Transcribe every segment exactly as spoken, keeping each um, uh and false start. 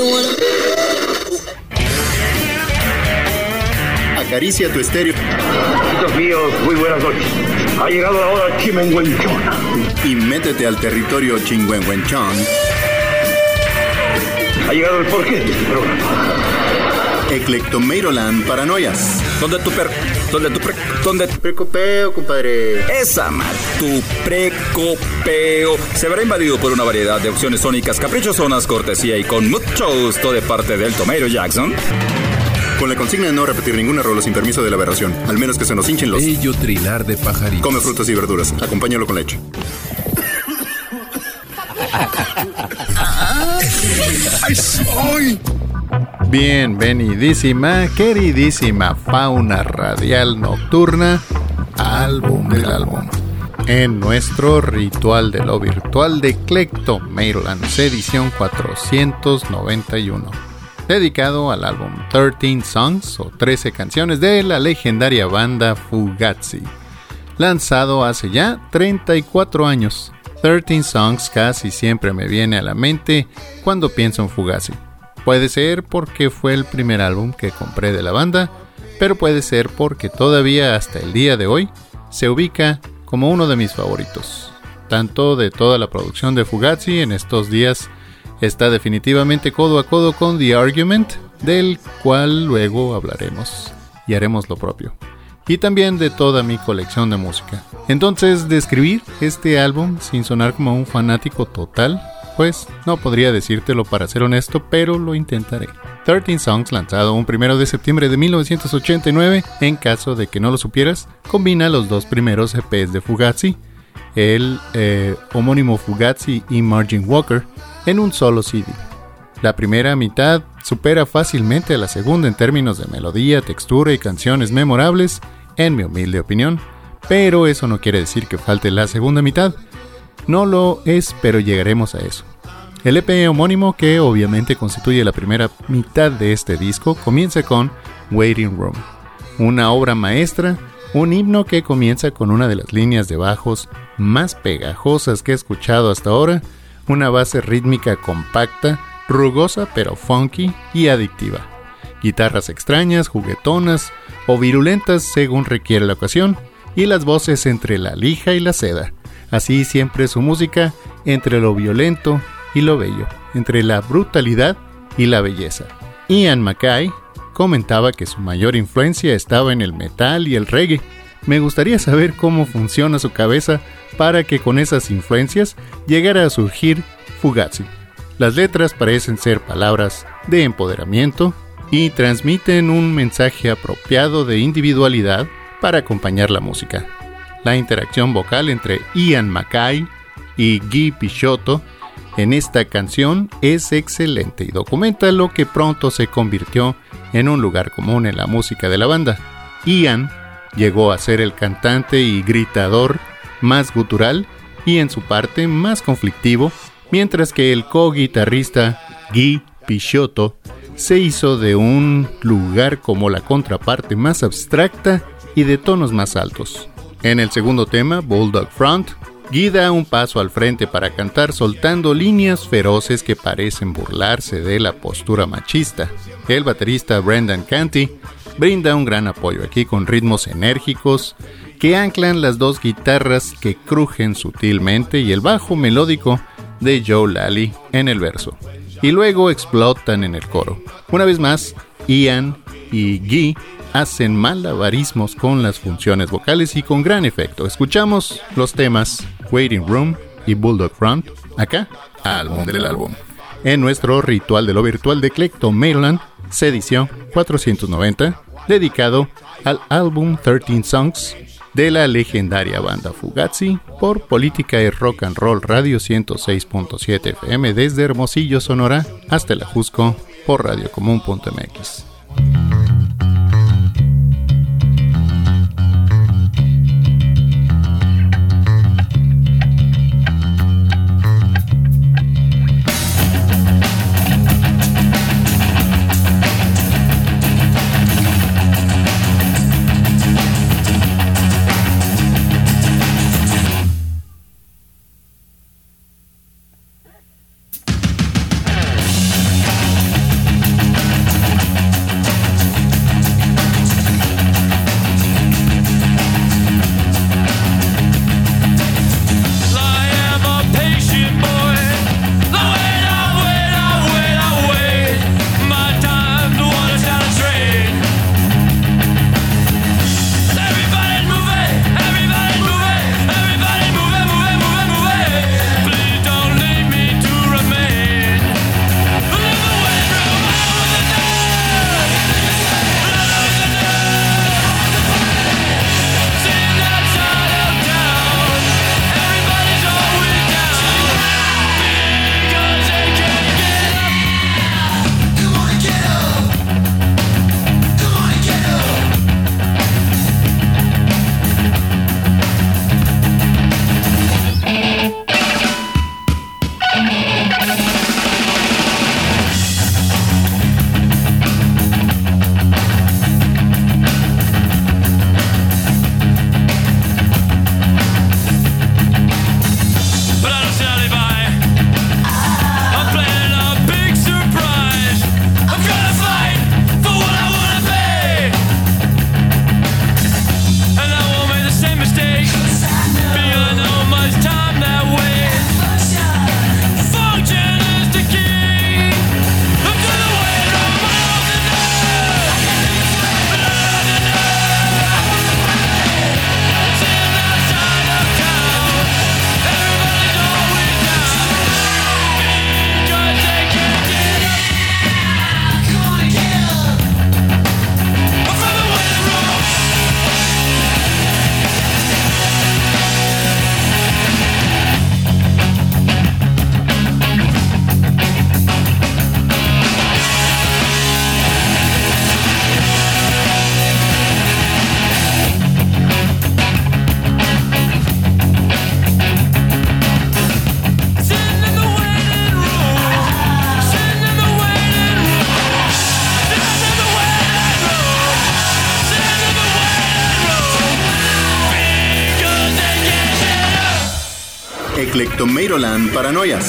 Acaricia tu estéreo. Amigos míos, muy buenas noches. Ha llegado la hora chimenguenchona. Y métete al territorio chingüengüenchón. Ha llegado el porqué de este programa. Eclectomeiroland Paranoias. ¿Dónde tu per... ¿Dónde tu pre... ¿Dónde tu precopeo, compadre? Esa mal, tu precopeo se verá invadido por una variedad de opciones sónicas caprichosonas, cortesía y con mucho gusto de parte del Tomeiro Jackson. Con la consigna de no repetir ninguna rola sin permiso de la aberración, al menos que se nos hinchen los... Bello trinar de pajaritos. Come frutas y verduras, acompáñalo con leche. ¡Ay, soy! Bienvenidísima, queridísima fauna radial nocturna, álbum del álbum. En nuestro ritual de lo virtual de Eclectomeiroland, edición cuatrocientos noventa y uno. Dedicado al álbum trece Songs o trece canciones de la legendaria banda Fugazi, lanzado hace ya treinta y cuatro años. trece Songs casi siempre me viene a la mente cuando pienso en Fugazi. Puede ser porque fue el primer álbum que compré de la banda, pero puede ser porque todavía hasta el día de hoy se ubica como uno de mis favoritos. Tanto de toda la producción de Fugazi en estos días está definitivamente codo a codo con The Argument, del cual luego hablaremos y haremos lo propio. Y también de toda mi colección de música. Entonces, describir este álbum sin sonar como un fanático total, pues no podría decírtelo para ser honesto, pero lo intentaré. trece Songs, lanzado un primero de septiembre de mil novecientos ochenta y nueve, en caso de que no lo supieras, combina los dos primeros E Pes de Fugazi, el eh, homónimo Fugazi y Margin Walker, en un solo C D. La primera mitad supera fácilmente a la segunda en términos de melodía, textura y canciones memorables, en mi humilde opinión, pero eso no quiere decir que falte la segunda mitad. No lo es, pero llegaremos a eso. El E P homónimo, que obviamente constituye la primera mitad de este disco, comienza con Waiting Room, una obra maestra, un himno que comienza con una de las líneas de bajos más pegajosas que he escuchado hasta ahora, una base rítmica compacta, rugosa pero funky y adictiva. Guitarras extrañas, juguetonas o virulentas según requiere la ocasión, y las voces entre la lija y la seda. Así siempre su música, entre lo violento y lo bello, entre la brutalidad y la belleza. Ian MacKaye comentaba que su mayor influencia estaba en el metal y el reggae. Me gustaría saber cómo funciona su cabeza para que con esas influencias llegara a surgir Fugazi. Las letras parecen ser palabras de empoderamiento y transmiten un mensaje apropiado de individualidad para acompañar la música. La interacción vocal entre Ian MacKaye y Guy Picciotto en esta canción es excelente y documenta lo que pronto se convirtió en un lugar común en la música de la banda. Ian llegó a ser el cantante y gritador más gutural y en su parte más conflictivo, mientras que el co-guitarrista Guy Picciotto se hizo de un lugar como la contraparte más abstracta y de tonos más altos. En el segundo tema, Bulldog Front, Guy da un paso al frente para cantar soltando líneas feroces que parecen burlarse de la postura machista. El baterista Brendan Canty brinda un gran apoyo aquí con ritmos enérgicos que anclan las dos guitarras que crujen sutilmente y el bajo melódico de Joe Lally en el verso. Y luego explotan en el coro. Una vez más, Ian y Guy hacen malabarismos con las funciones vocales y con gran efecto. Escuchamos los temas Waiting Room y Bulldog Front, acá, álbum del álbum. En nuestro ritual de lo virtual de Eclectomeiroland, edición cuatrocientos noventa, dedicado al álbum trece Songs de la legendaria banda Fugazi por Política y Rock and Roll Radio ciento seis punto siete F M desde Hermosillo, Sonora, hasta el Ajusco por radio común punto m x. Clectomeiroland Paranoias.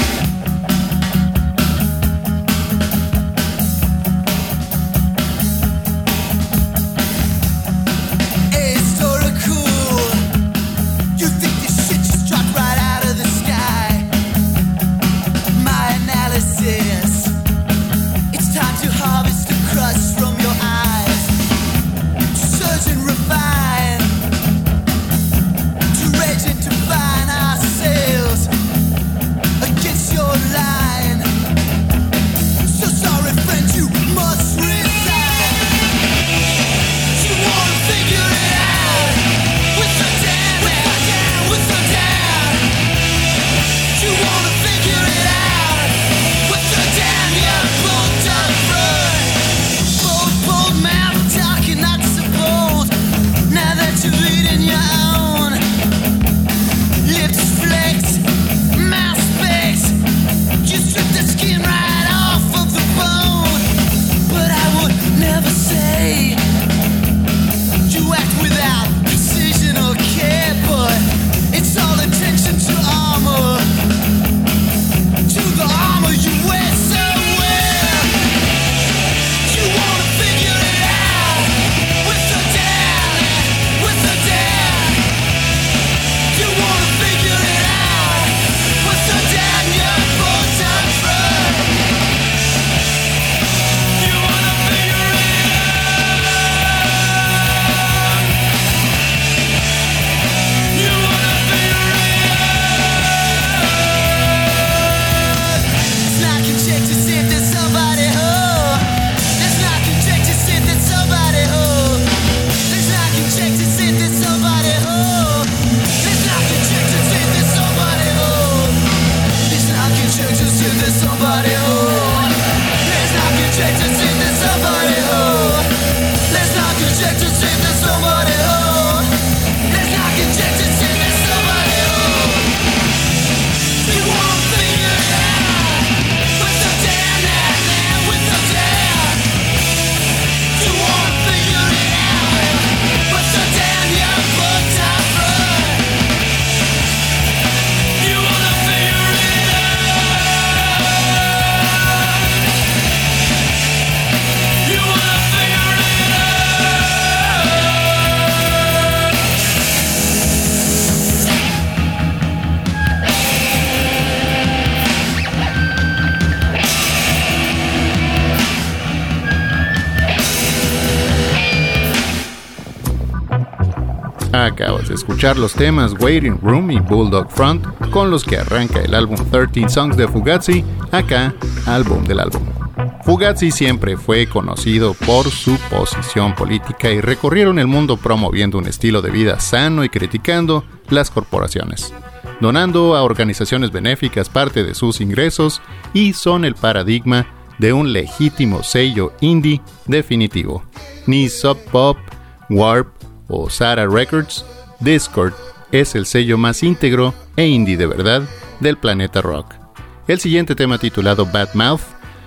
Acabas de escuchar los temas Waiting Room y Bulldog Front, con los que arranca el álbum trece Songs de Fugazi, acá, álbum del álbum. Fugazi siempre fue conocido por su posición política y recorrieron el mundo promoviendo un estilo de vida sano y criticando las corporaciones, donando a organizaciones benéficas parte de sus ingresos, y son el paradigma de un legítimo sello indie definitivo. Ni Sub Pop, Warp o Sarah Records, Discord es el sello más íntegro e indie de verdad del planeta rock. El siguiente tema, titulado Bad Mouth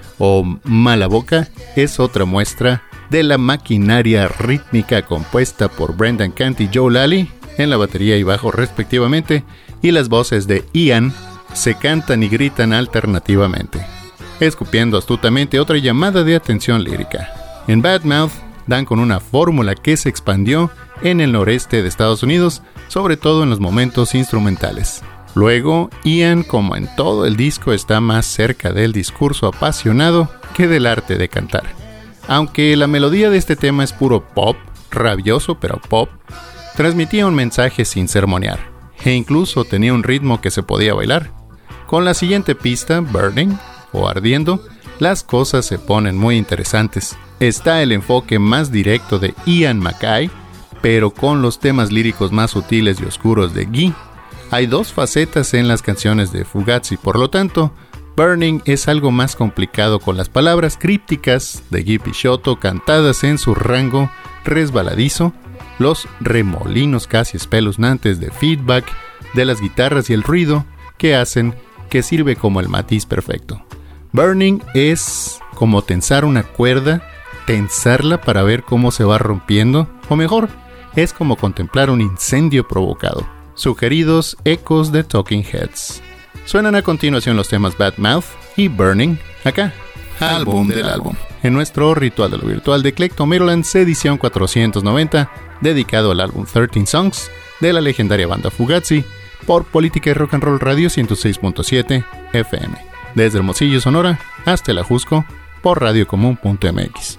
o Mala Boca, es otra muestra de la maquinaria rítmica compuesta por Brendan Kant y Joe Lally en la batería y bajo respectivamente, y las voces de Ian se cantan y gritan alternativamente, escupiendo astutamente otra llamada de atención lírica. En Bad Mouth dan con una fórmula que se expandió en el noreste de Estados Unidos, sobre todo en los momentos instrumentales. Luego, Ian, como en todo el disco, está más cerca del discurso apasionado que del arte de cantar. Aunque la melodía de este tema es puro pop, rabioso pero pop, transmitía un mensaje sin sermonear, e incluso tenía un ritmo que se podía bailar. Con la siguiente pista, Burning, o Ardiendo, las cosas se ponen muy interesantes. Está el enfoque más directo de Ian MacKaye, pero con los temas líricos más sutiles y oscuros de Guy. Hay dos facetas en las canciones de Fugazi, por lo tanto, Burning es algo más complicado, con las palabras crípticas de Guy Picciotto cantadas en su rango resbaladizo, los remolinos casi espeluznantes de feedback de las guitarras y el ruido que hacen que sirve como el matiz perfecto. Burning es como tensar una cuerda, tensarla para ver cómo se va rompiendo, o mejor, es como contemplar un incendio provocado. sugeridos ecos de Talking Heads. Suenan a continuación los temas Bad Mouth y Burning, acá, álbum del álbum, en nuestro ritual de lo virtual de Clecto Maryland's edición cuatrocientos noventa, dedicado al álbum trece Songs de la legendaria banda Fugazi, por Política y Rock and Roll Radio ciento seis punto siete F M, desde Hermosillo, Sonora, hasta el Ajusco, por radiocomún punto m x.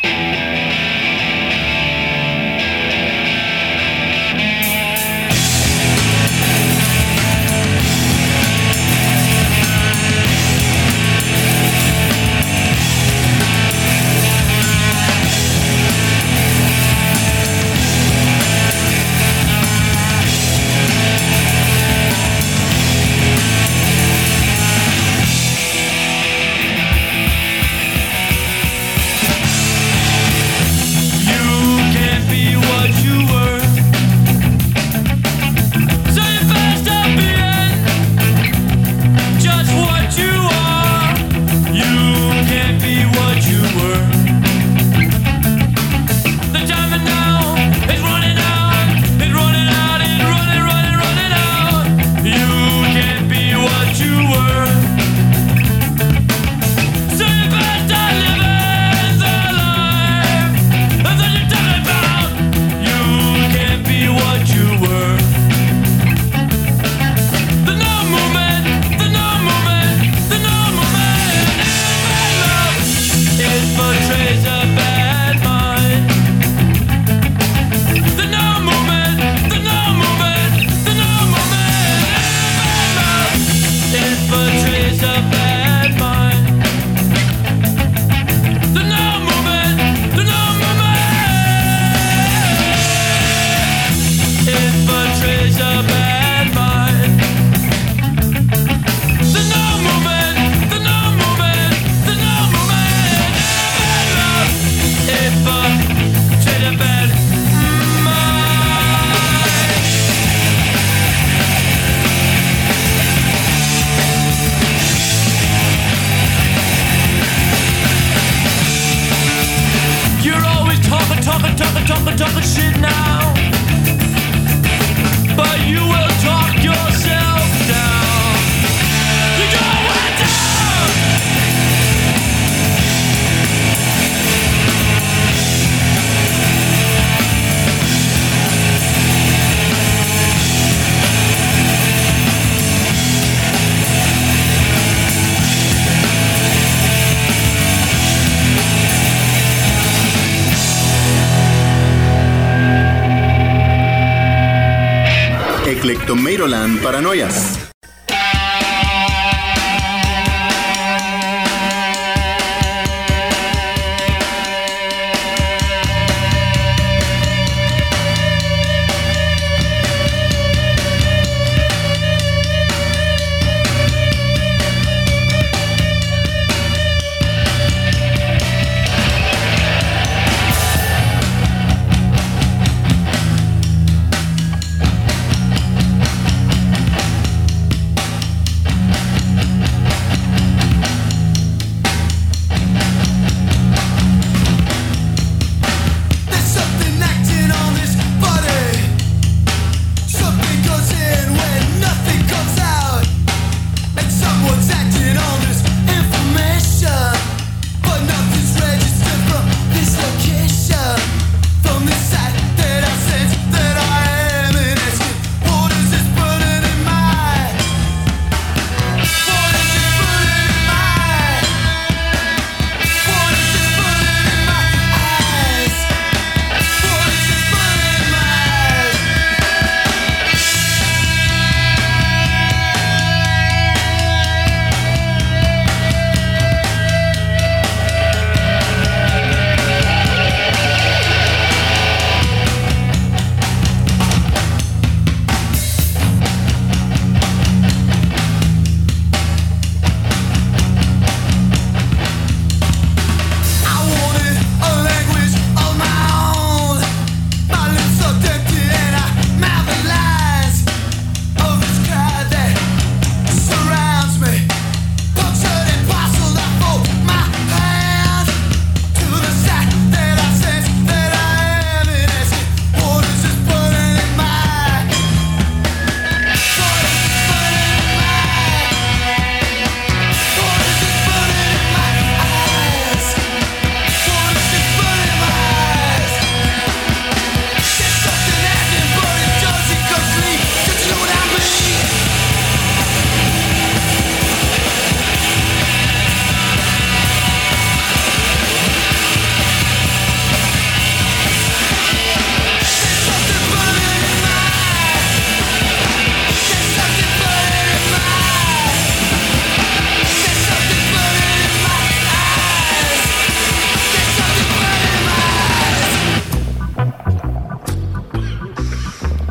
Eclectomaryland Paranoias.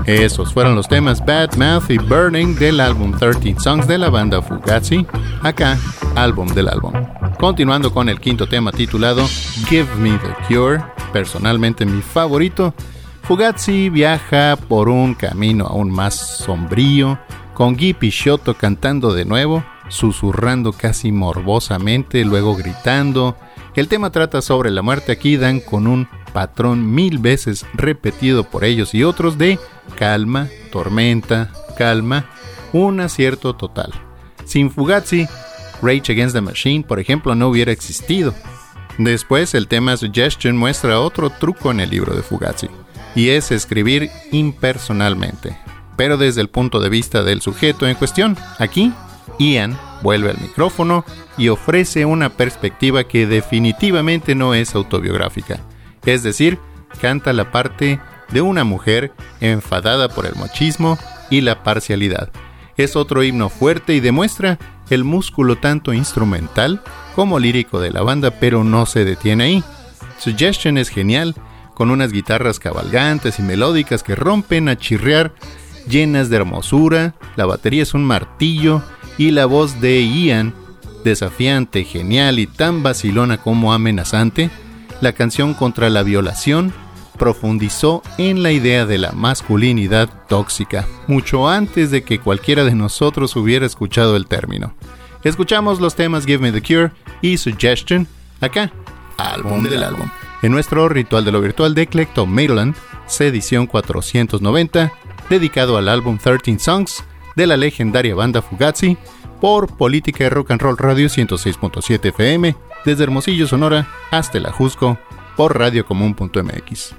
Esos fueron los temas Bad Mouth y Burning del álbum trece Songs de la banda Fugazi, acá, álbum del álbum. Continuando con el quinto tema titulado Give Me the Cure, personalmente mi favorito, Fugazi viaja por un camino aún más sombrío, con Guy Picciotto cantando de nuevo, susurrando casi morbosamente, luego gritando. El tema trata sobre la muerte, aquí dan con un patrón mil veces repetido por ellos y otros de calma, tormenta, calma, un acierto total. Sin Fugazi, Rage Against the Machine, por ejemplo, no hubiera existido. Después, el tema Suggestion muestra otro truco en el libro de Fugazi, y es escribir impersonalmente, pero desde el punto de vista del sujeto en cuestión. Aquí, Ian vuelve al micrófono y ofrece una perspectiva que definitivamente no es autobiográfica. Es decir, canta la parte de una mujer enfadada por el machismo y la parcialidad. Es otro himno fuerte y demuestra el músculo tanto instrumental como lírico de la banda, pero no se detiene ahí. Suggestion es genial, con unas guitarras cabalgantes y melódicas que rompen a chirriar, llenas de hermosura. La batería es un martillo y la voz de Ian, desafiante, genial y tan vacilona como amenazante. La canción contra la violación profundizó en la idea de la masculinidad tóxica, mucho antes de que cualquiera de nosotros hubiera escuchado el término. Escuchamos los temas Give Me the Cure y Suggestion, acá, álbum del álbum, en nuestro ritual de lo virtual de Eclecto Maryland, edición cuatrocientos noventa, dedicado al álbum trece Songs de la legendaria banda Fugazi, por Política de Rock and Roll Radio ciento seis punto siete F M, desde Hermosillo, Sonora, hasta el Ajusco, por radio común punto m x.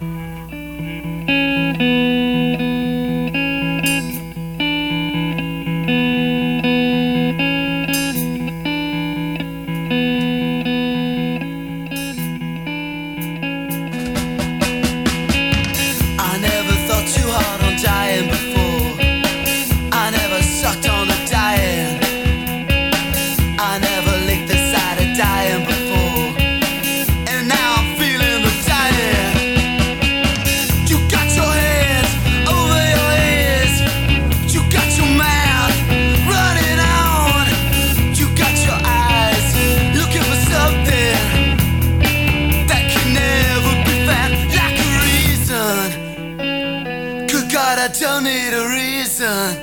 Don't need a reason.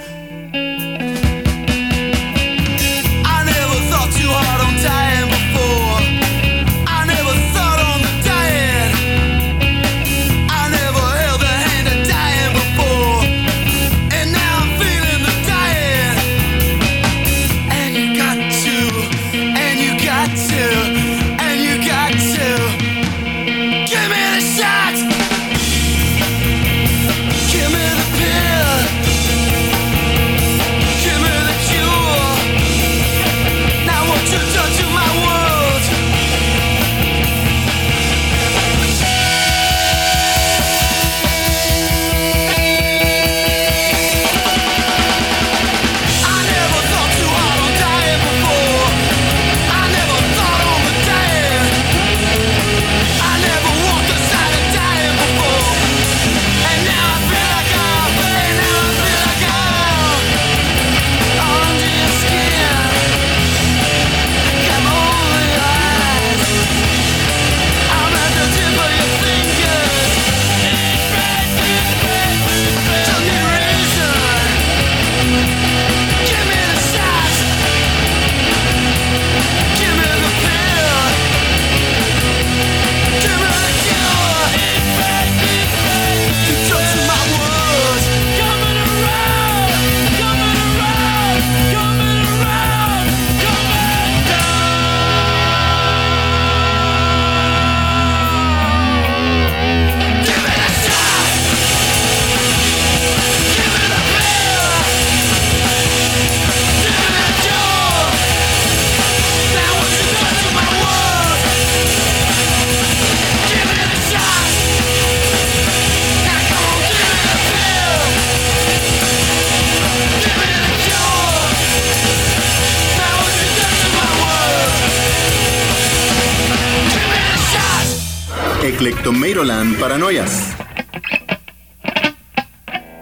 Eclecto Maryland Paranoias.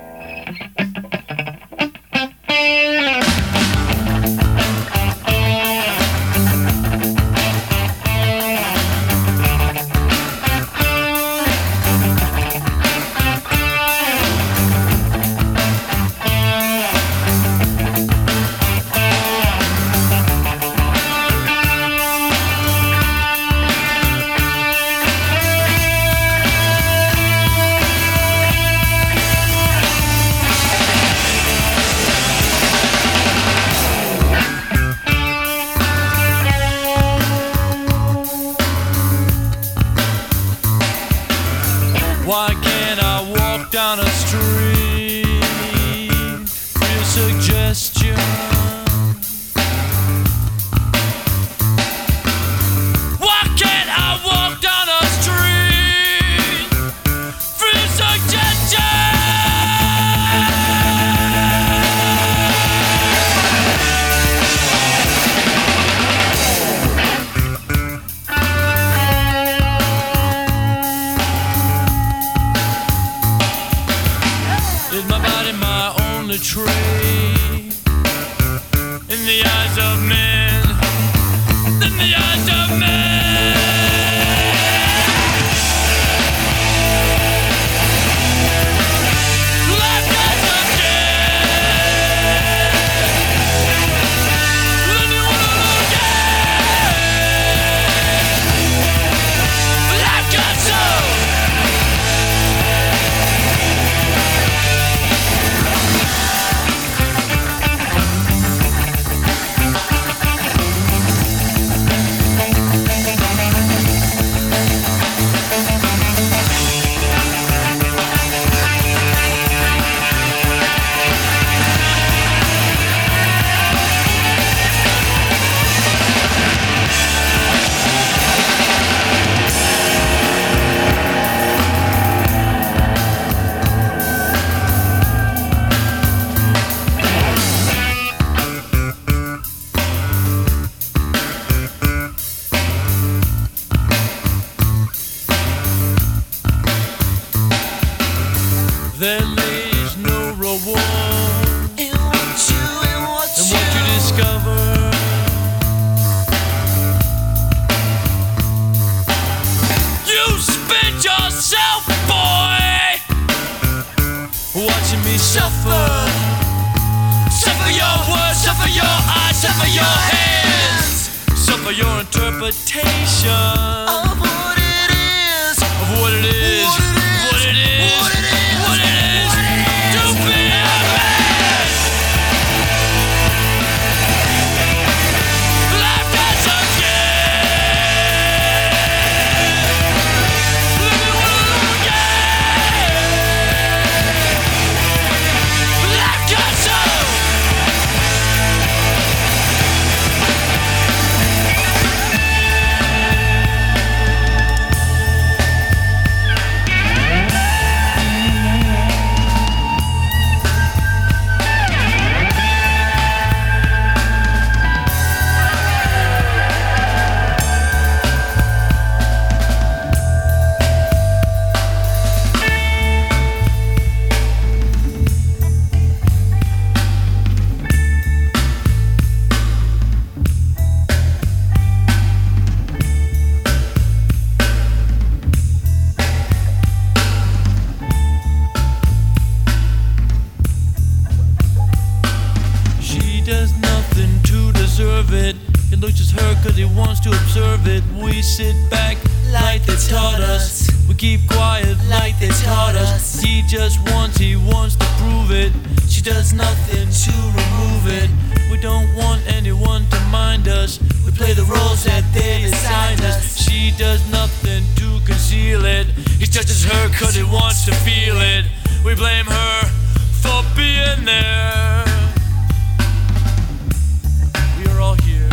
suffer. Suffer your words, suffer your eyes, suffer your hands. Suffer your interpretation of what it is, of what it is, what it is, what it is, what it is, what it is to be a man. Life does again. Let me walk again. Life does so. Sit back like they taught us. We keep quiet like they taught us. He just wants, he wants to prove it. She does nothing to remove it. We don't want anyone to mind us. We play the roles that they assigned us. She does nothing to conceal it. He touches her cause he wants to feel it. We blame her for being there. We are all here.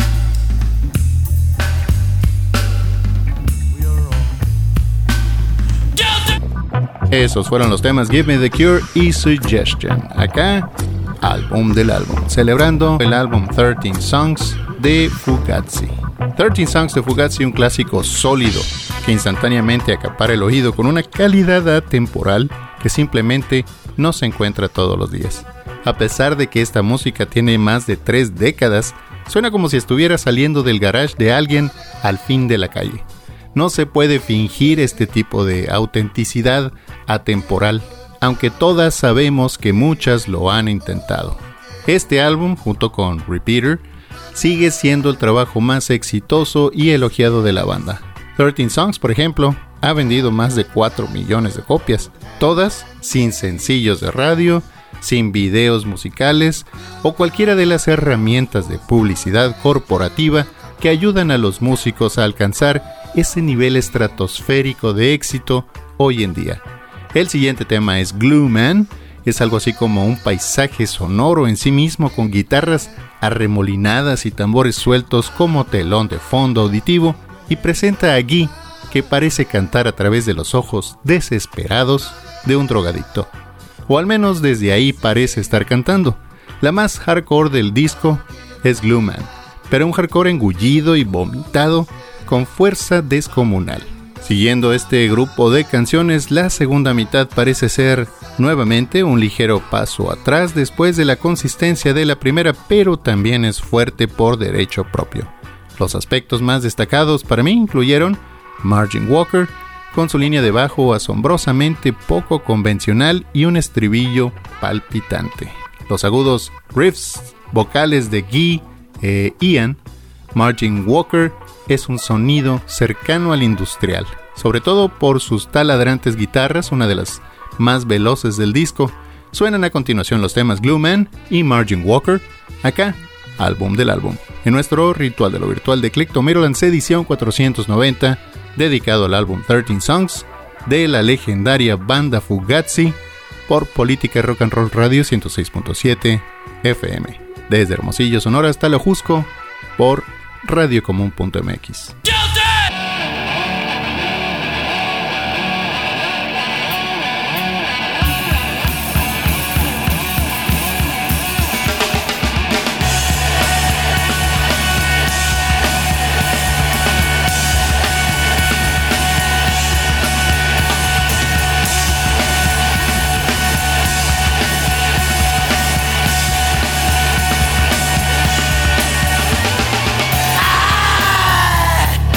Esos fueron los temas Give Me the Cure y Suggestion. Acá, álbum del álbum, celebrando el álbum trece Songs de Fugazi. trece Songs de Fugazi, un clásico sólido que instantáneamente acapara el oído con una calidad atemporal que simplemente no se encuentra todos los días. A pesar de que esta música tiene más de tres décadas, suena como si estuviera saliendo del garage de alguien al fin de la calle. No se puede fingir este tipo de autenticidad atemporal, aunque todas sabemos que muchas lo han intentado. Este álbum, junto con Repeater, sigue siendo el trabajo más exitoso y elogiado de la banda. trece Songs, por ejemplo, ha vendido más de cuatro millones de copias, todas sin sencillos de radio, sin videos musicales o cualquiera de las herramientas de publicidad corporativa que ayudan a los músicos a alcanzar ese nivel estratosférico de éxito hoy en día. El siguiente tema es Glue Man, es algo así como un paisaje sonoro en sí mismo con guitarras arremolinadas y tambores sueltos como telón de fondo auditivo, y presenta a Guy, que parece cantar a través de los ojos desesperados de un drogadicto. O al menos desde ahí parece estar cantando. La más hardcore del disco es Glue Man, pero un hardcore engullido y vomitado con fuerza descomunal. Siguiendo este grupo de canciones, la segunda mitad parece ser nuevamente un ligero paso atrás después de la consistencia de la primera, pero también es fuerte por derecho propio. Los aspectos más destacados para mí incluyeron Margin Walker, con su línea de bajo asombrosamente poco convencional y un estribillo palpitante. Los agudos riffs vocales de Guy e Ian. Margin Walker es un sonido cercano al industrial, sobre todo por sus taladrantes guitarras, una de las más veloces del disco. Suenan a continuación los temas Glue Man y Margin Walker, acá, álbum del álbum, en nuestro Ritual de lo Virtual de Eclecto Meadowlands edición cuatrocientos noventa, dedicado al álbum trece Songs de la legendaria banda Fugazi, por Política Rock and Roll Radio ciento seis punto siete F M, desde Hermosillo, Sonora hasta La Jusco, por radiocomún punto m x. Ah!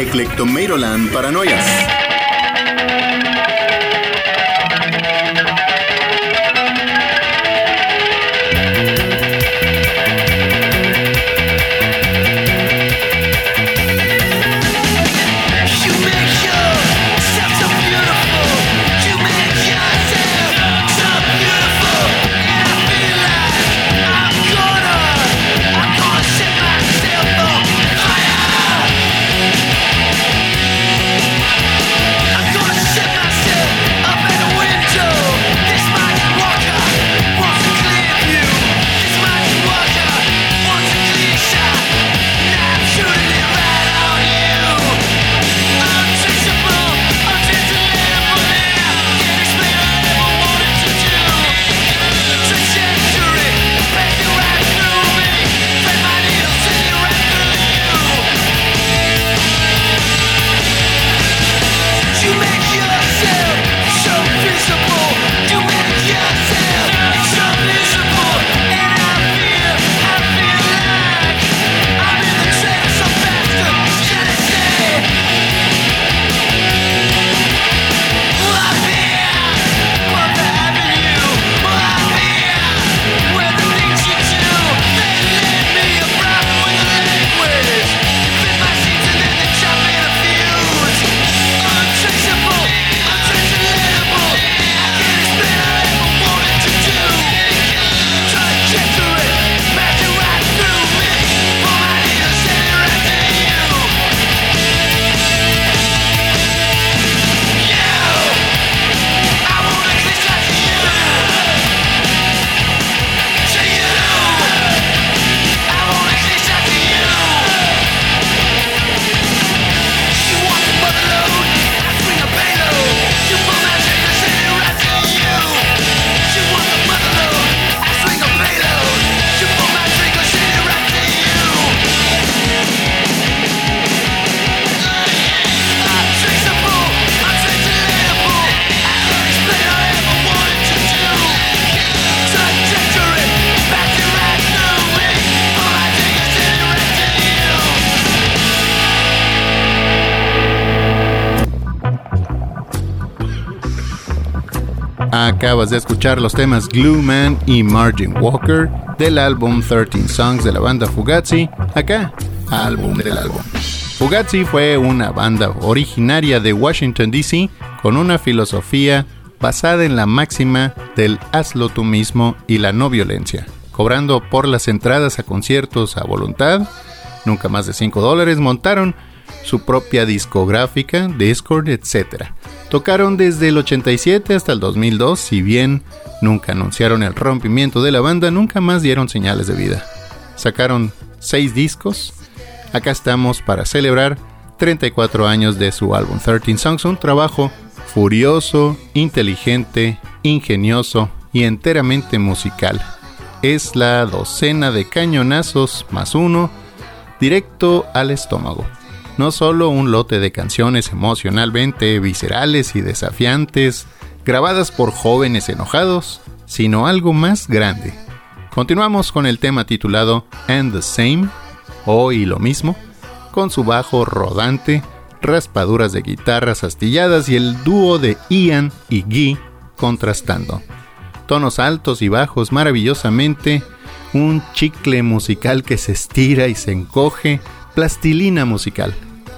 Eclectomeiroland Paranoias. Acabas de escuchar los temas Glue Man y Margin Walker del álbum trece Songs de la banda Fugazi, acá, álbum del álbum. Fugazi fue una banda originaria de Washington, D C con una filosofía basada en la máxima del hazlo tú mismo y la no violencia, cobrando por las entradas a conciertos a voluntad, nunca más de cinco dólares, montaron su propia discográfica, Discord, etcétera. Tocaron desde el ochenta y siete hasta el dos mil dos, si bien nunca anunciaron el rompimiento de la banda, nunca más dieron señales de vida. Sacaron seis discos, acá estamos para celebrar treinta y cuatro años de su álbum trece Songs, un trabajo furioso, inteligente, ingenioso y enteramente musical. Es la docena de cañonazos más uno, directo al estómago. No solo un lote de canciones emocionalmente viscerales y desafiantes, grabadas por jóvenes enojados, sino algo más grande. Continuamos con el tema titulado And the Same, o y lo mismo, con su bajo rodante, raspaduras de guitarras astilladas y el dúo de Ian y Guy contrastando. Tonos altos y bajos maravillosamente, un chicle musical que se estira y se encoge, plastilina musical,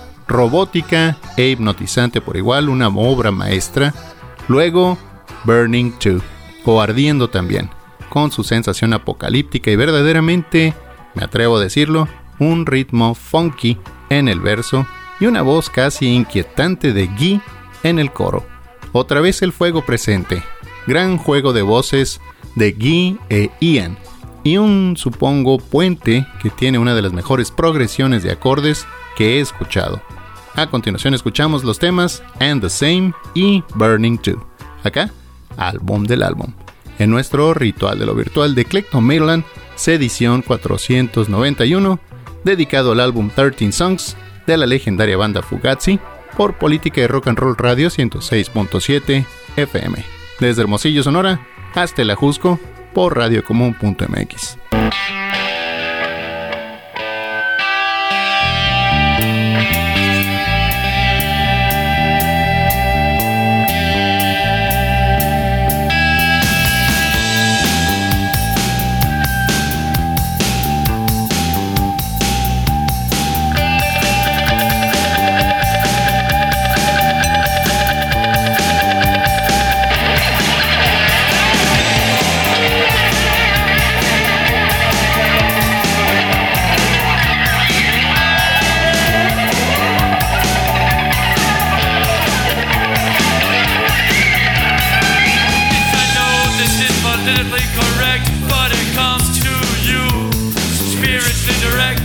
robótica e hipnotizante por igual, una obra maestra. Luego Burning two, o Ardiendo también, con su sensación apocalíptica y verdaderamente, me atrevo a decirlo, un ritmo funky en el verso y una voz casi inquietante de Guy en el coro. Otra vez el fuego presente, gran juego de voces de Guy e Ian, y un, supongo, puente que tiene una de las mejores progresiones de acordes que he escuchado. A continuación escuchamos los temas And the Same y Burning two, acá, álbum del álbum, en nuestro ritual de lo virtual de Eclectomeiroland, edición cuatrocientos noventa y uno, dedicado al álbum trece Songs de la legendaria banda Fugazi, por Política de Rock and Roll Radio ciento seis punto siete F M. Desde Hermosillo, Sonora, hasta el Ajusco, por radiocomún punto m x.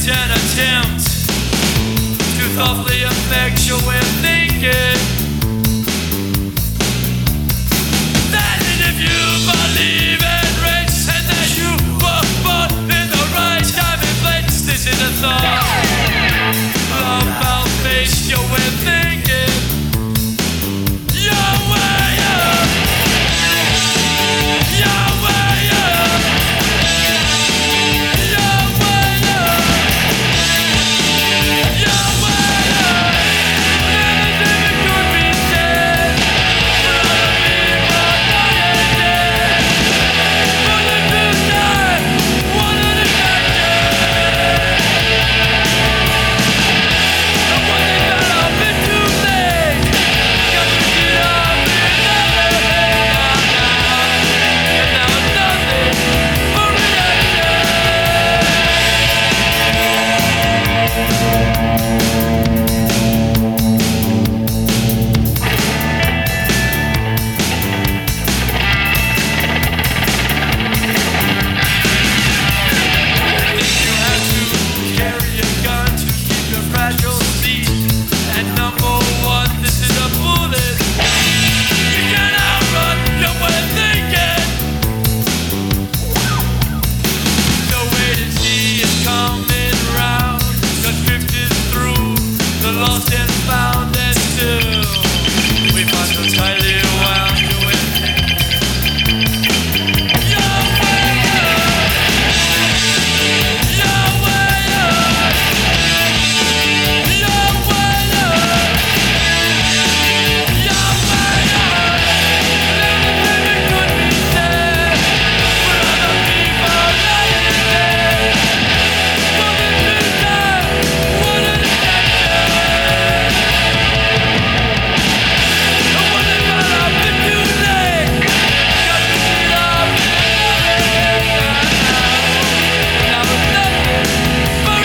an attempt to thoughtfully affect your way of thinking. That is if you believe in race and that you were born in the right time and place. This is a thought. About face your way of thinking. Your way up. Your way up. Your way up. Your way up. Anything could be said. But other people know you're dead. But if you die, what an adventure. And when they got up, it's too late. Got to get up and never hang out now. And now nothing but reaction. Think you had to carry a gun to keep your fragile seat. And number one, this is a bullet. You can't outrun your way of thinking. No way to see it coming round. Got drifted through the lost and found, and still we find so tightly wound to it. Your way up. Your way up. Your way up. Your way up. Anything could be said, but other people know you're dead. But if you die, what an adventure. And when they got up, it's too late. Got to get up and never hang out. Now it's nothing but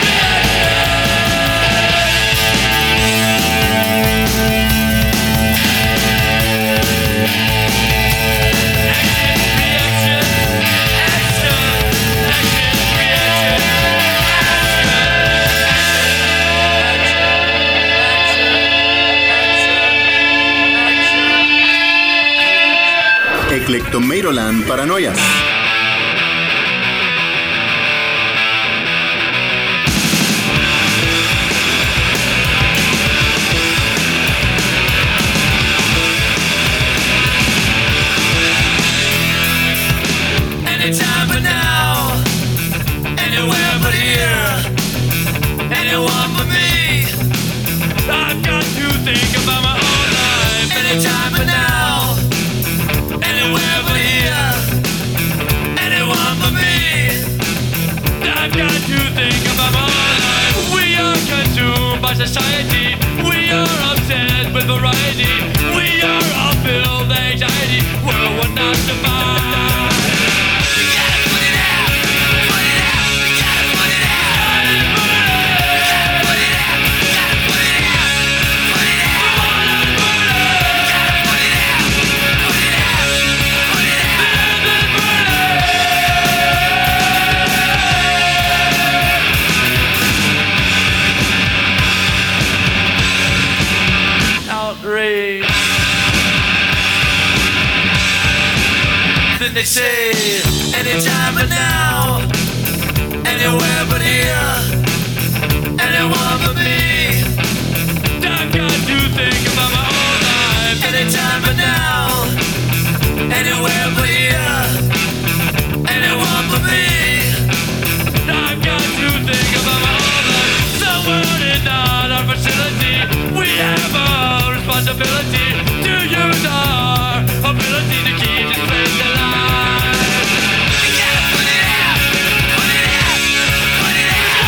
Eclectomeiroland Paranoias. Anytime but now, anywhere but here, anyone but me. I've got to think about my own life. Anytime but now, anywhere but here, anyone but me. I've got to think about my own life. We are consumed by society. We are obsessed with variety. We are all filled with anxiety. Well, we're not survived. Outrage. Then they say, anytime but now, anywhere but here, anyone but me. I've got to think about my own life. Anytime but now, anywhere but here, anyone but me. I've got to think about my own life. The world is not our facility. We have a responsibility to use our ability to keep this place alive. We gotta put it out, put it out, put it out.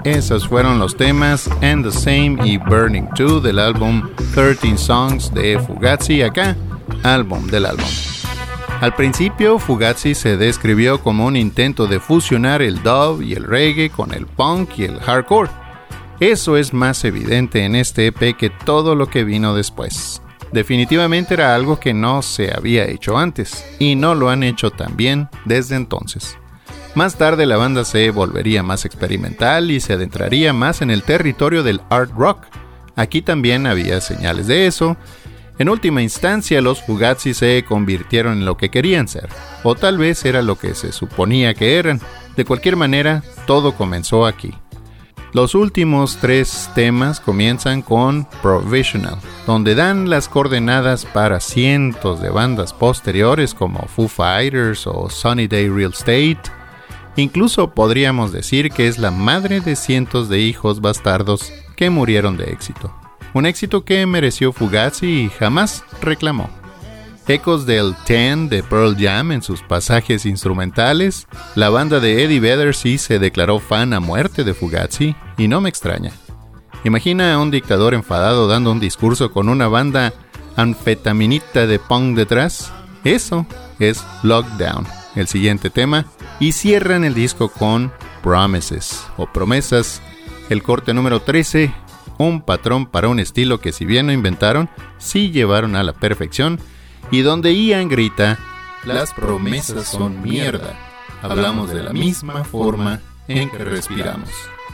Esos fueron los temas And the Same y Burning two del álbum thirteen Songs de Fugazi, acá, álbum del álbum. Al principio, Fugazi se describió como un intento de fusionar el dub y el reggae con el punk y el hardcore. Eso es más evidente en este E P que todo lo que vino después. Definitivamente era algo que no se había hecho antes, y no lo han hecho tan bien desde entonces. Más tarde la banda se volvería más experimental y se adentraría más en el territorio del art rock. Aquí también había señales de eso. En última instancia, los Fugazi se convirtieron en lo que querían ser, o tal vez era lo que se suponía que eran. De cualquier manera, todo comenzó aquí. Los últimos tres temas comienzan con Provisional, donde dan las coordenadas para cientos de bandas posteriores como Foo Fighters o Sunny Day Real Estate. Incluso podríamos decir que es la madre de cientos de hijos bastardos que murieron de éxito. Un éxito que mereció Fugazi y jamás reclamó. Ecos del Ten de Pearl Jam en sus pasajes instrumentales, la banda de Eddie Vedder sí se declaró fan a muerte de Fugazi, y no me extraña. Imagina a un dictador enfadado dando un discurso con una banda anfetaminita de punk detrás. Eso es Lockdown, el siguiente tema, y cierran el disco con Promises, o Promesas, el corte número trece, un patrón para un estilo que si bien no inventaron, sí llevaron a la perfección, y donde Ian grita, las promesas son mierda, hablamos de la misma forma en que respiramos.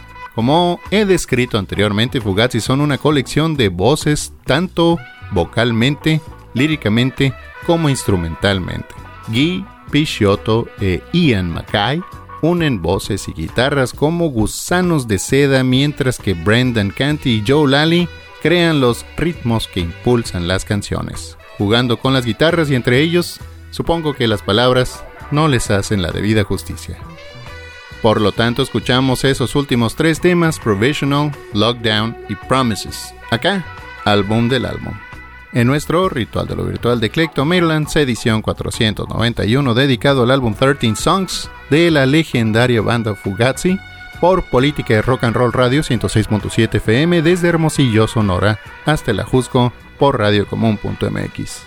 Como he descrito anteriormente, Fugazi son una colección de voces tanto vocalmente, líricamente, como instrumentalmente. Guy Picciotto e Ian MacKaye unen voces y guitarras como gusanos de seda, mientras que Brendan Canty y Joe Lally crean los ritmos que impulsan las canciones. Jugando con las guitarras y entre ellos, supongo que las palabras no les hacen la debida justicia. Por lo tanto, escuchamos esos últimos tres temas, Provisional, Lockdown y Promises. Acá, álbum del álbum. En nuestro Ritual de lo Virtual de Clecto Maryland, edición cuatrocientos noventa y uno, dedicado al álbum thirteen Songs de la legendaria banda Fugazi, por Política de Rock and Roll Radio ciento seis punto siete F M desde Hermosillo, Sonora, hasta el Ajusco por radio común punto m x.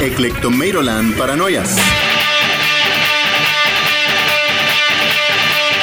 Eclectomeiroland Paranoias.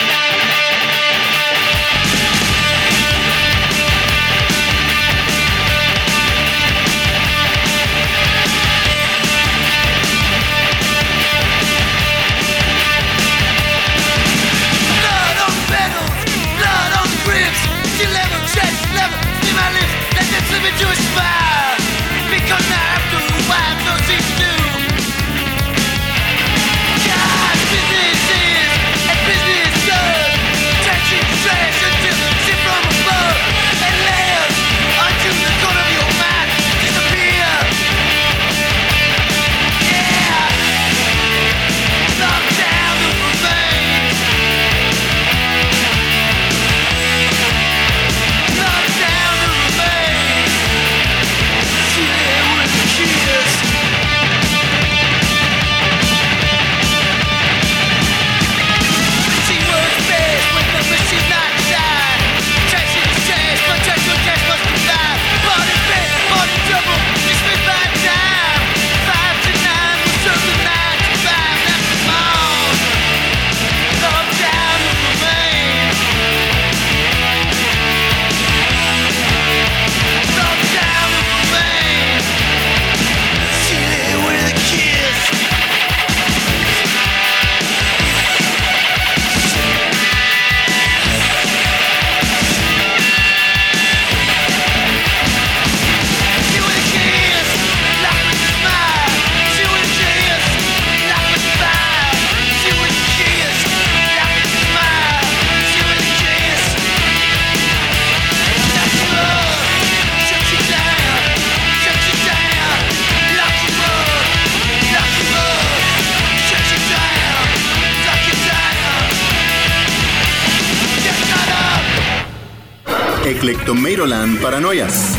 Eclectomeiroland Paranoias.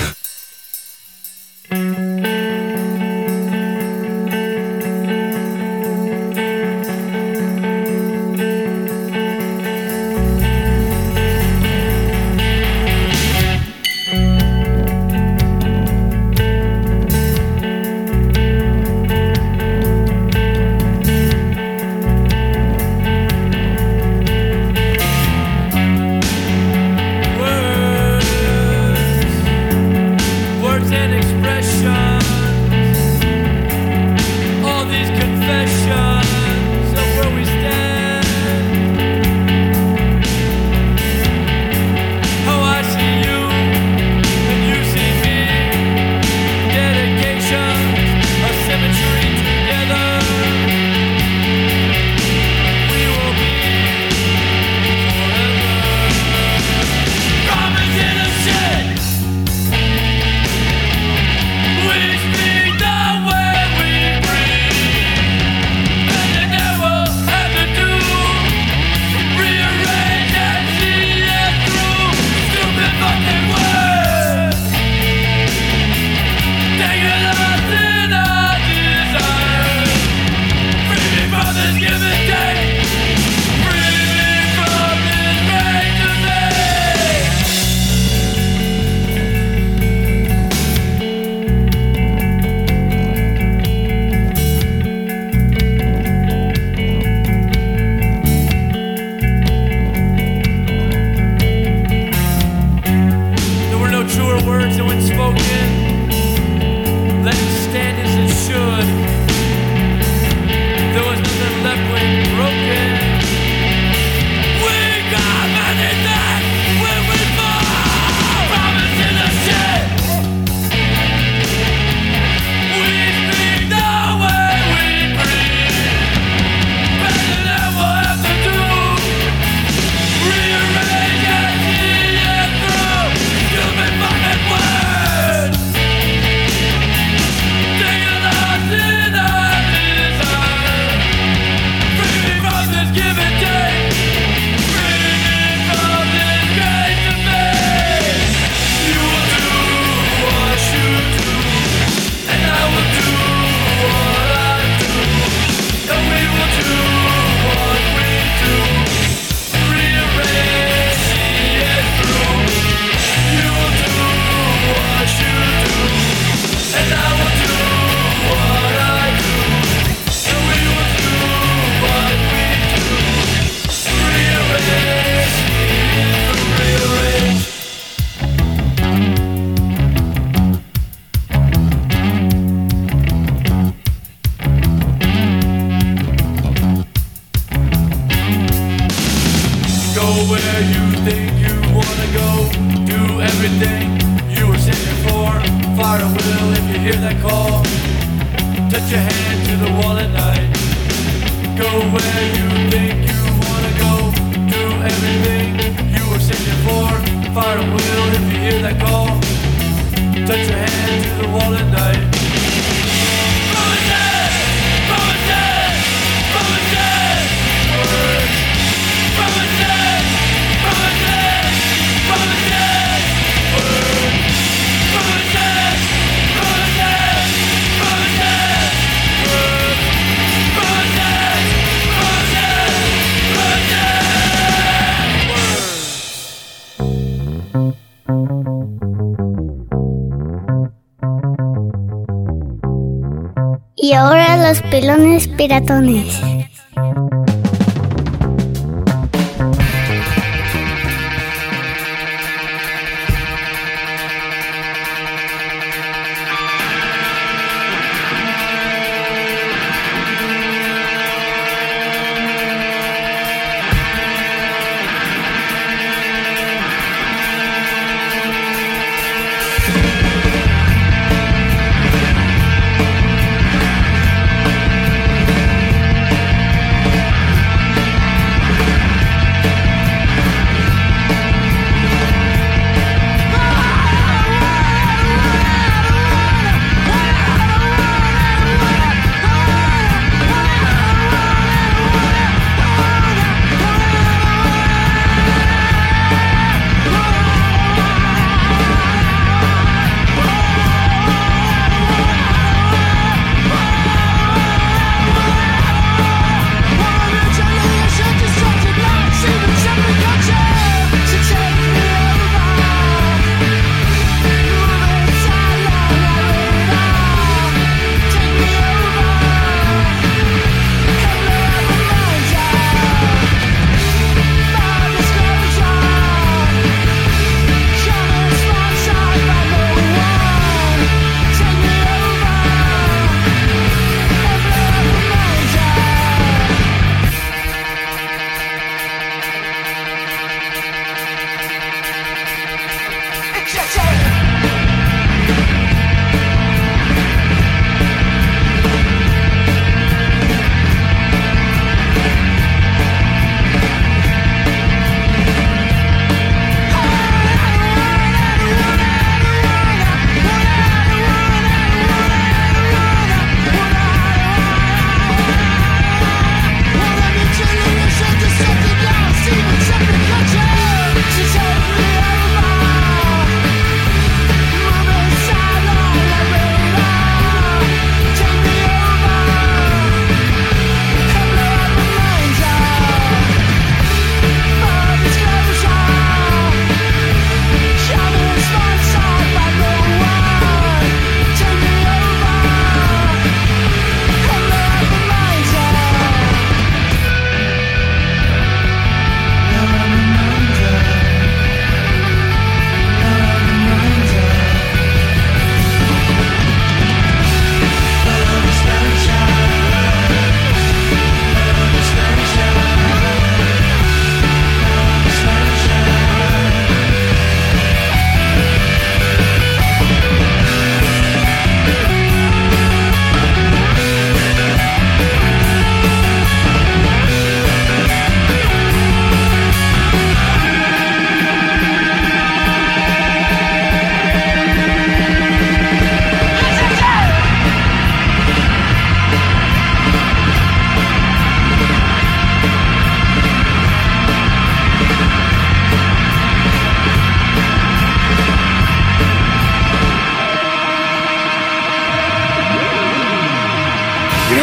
Y ahora los pelones piratones.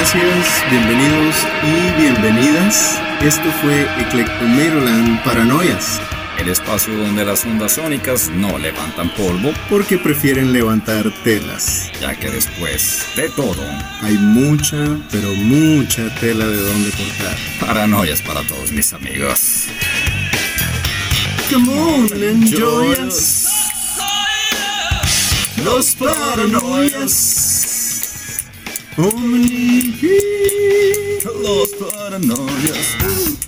gracias, bienvenidos y bienvenidas. Esto fue Eclectomeroland Paranoias. El espacio donde las ondas sónicas no levantan polvo, Porque prefieren levantar telas. ya que después de todo, Hay mucha, pero mucha tela de donde cortar. paranoias para todos mis amigos. Come on, enjoy us. Los paranoias. Omni. Los paranoias.